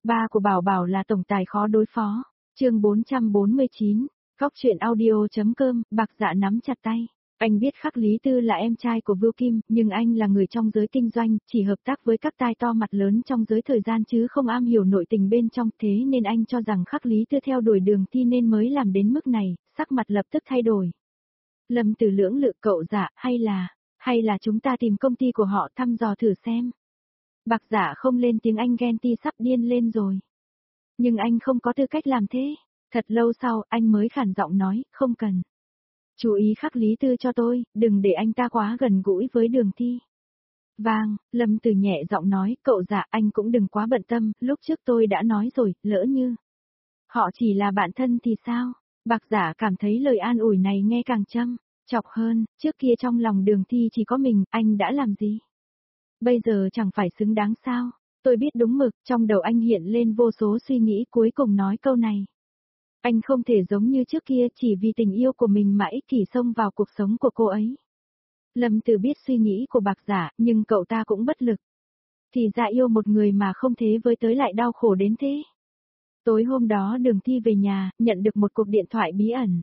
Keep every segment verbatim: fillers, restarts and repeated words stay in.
Ba của Bảo Bảo là tổng tài khó đối phó. Chương bốn trăm bốn mươi chín, Cóc truyện audio.com, Bạc Dạ nắm chặt tay. Anh biết Khắc Lý Tư là em trai của Vưu Kim, nhưng anh là người trong giới kinh doanh, chỉ hợp tác với các tai to mặt lớn trong giới thời gian chứ không am hiểu nội tình bên trong, thế nên anh cho rằng Khắc Lý Tư theo đuổi Đường Thi nên mới làm đến mức này, sắc mặt lập tức thay đổi. Lâm Tử lưỡng lự, cậu Dạ, hay là, hay là chúng ta tìm công ty của họ thăm dò thử xem. Bạc Dạ không lên tiếng, anh ghen ti sắp điên lên rồi. Nhưng anh không có tư cách làm thế. Thật lâu sau, anh mới khản giọng nói, không cần. Chú ý Khắc Lý Tư cho tôi, đừng để anh ta quá gần gũi với Đường Thi. Vang, Lâm Tử nhẹ giọng nói, cậu Dạ, anh cũng đừng quá bận tâm, lúc trước tôi đã nói rồi, lỡ như họ chỉ là bạn thân thì sao? Bạc Dạ cảm thấy lời an ủi này nghe càng châm chọc hơn, trước kia trong lòng Đường Thi chỉ có mình, anh đã làm gì? Bây giờ chẳng phải xứng đáng sao? Tôi biết đúng mực, trong đầu anh hiện lên vô số suy nghĩ, cuối cùng nói câu này. Anh không thể giống như trước kia chỉ vì tình yêu của mình mà ích kỷ xông vào cuộc sống của cô ấy. Lâm Tử biết suy nghĩ của Bạc Dạ, nhưng cậu ta cũng bất lực. Thì ra yêu một người mà không thế với tới lại đau khổ đến thế. Tối hôm đó Đường Thi về nhà, nhận được một cuộc điện thoại bí ẩn.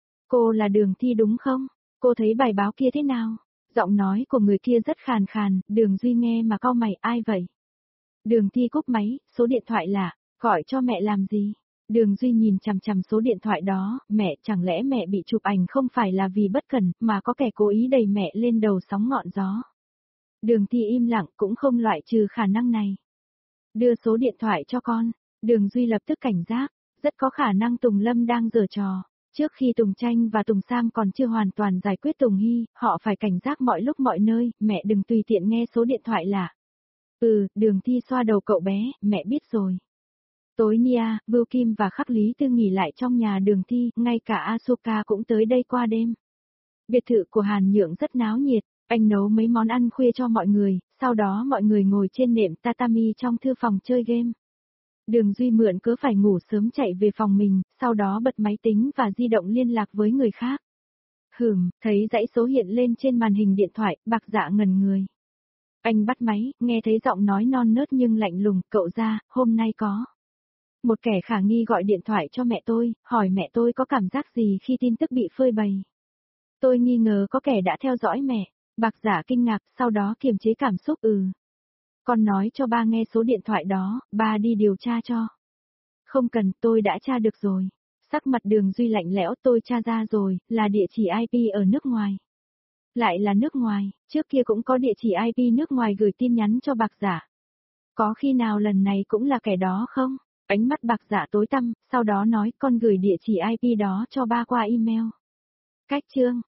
Cô là Đường Thi đúng không? Cô thấy bài báo kia thế nào? Giọng nói của người kia rất khàn khàn, Đường Duy nghe mà cau mày, ai vậy? Đường Thi cúp máy, số điện thoại lạ, gọi cho mẹ làm gì? Đường Duy nhìn chằm chằm số điện thoại đó, mẹ, chẳng lẽ mẹ bị chụp ảnh không phải là vì bất cẩn, mà có kẻ cố ý đẩy mẹ lên đầu sóng ngọn gió. Đường Thi im lặng, cũng không loại trừ khả năng này. Đưa số điện thoại cho con. Đường Duy lập tức cảnh giác, rất có khả năng Tùng Lâm đang giở trò. Trước khi Tùng Tranh và Tùng Sam còn chưa hoàn toàn giải quyết Tùng Hy, họ phải cảnh giác mọi lúc mọi nơi, mẹ đừng tùy tiện nghe số điện thoại lạ. Ừ, Đường Thi xoa đầu cậu bé, mẹ biết rồi. Tối Nia, Vưu Kim và Khắc Lý Tư nghỉ lại trong nhà Đường Thi, ngay cả Asuka cũng tới đây qua đêm. Biệt thự của Hàn Nhượng rất náo nhiệt, anh nấu mấy món ăn khuya cho mọi người, sau đó mọi người ngồi trên nệm tatami trong thư phòng chơi game. Đường Duy mượn cớ phải ngủ sớm chạy về phòng mình, sau đó bật máy tính và di động liên lạc với người khác. Hửm, thấy dãy số hiện lên trên màn hình điện thoại, Bạc Dạ ngẩn người. Anh bắt máy, nghe thấy giọng nói non nớt nhưng lạnh lùng, cậu Gia, hôm nay có một kẻ khả nghi gọi điện thoại cho mẹ tôi, hỏi mẹ tôi có cảm giác gì khi tin tức bị phơi bày. Tôi nghi ngờ có kẻ đã theo dõi mẹ. Bạc Dạ kinh ngạc, sau đó kiềm chế cảm xúc, ừ. Con nói cho ba nghe số điện thoại đó, ba đi điều tra cho. Không cần, tôi đã tra được rồi. Sắc mặt Đường Duy lạnh lẽo, tôi tra ra rồi, là địa chỉ i pê ở nước ngoài. Lại là nước ngoài, trước kia cũng có địa chỉ i pê nước ngoài gửi tin nhắn cho Bạc Dạ. Có khi nào lần này cũng là kẻ đó không? Ánh mắt Bạc Dạ tối tăm, sau đó nói con gửi địa chỉ i pê đó cho ba qua email. Cách chương.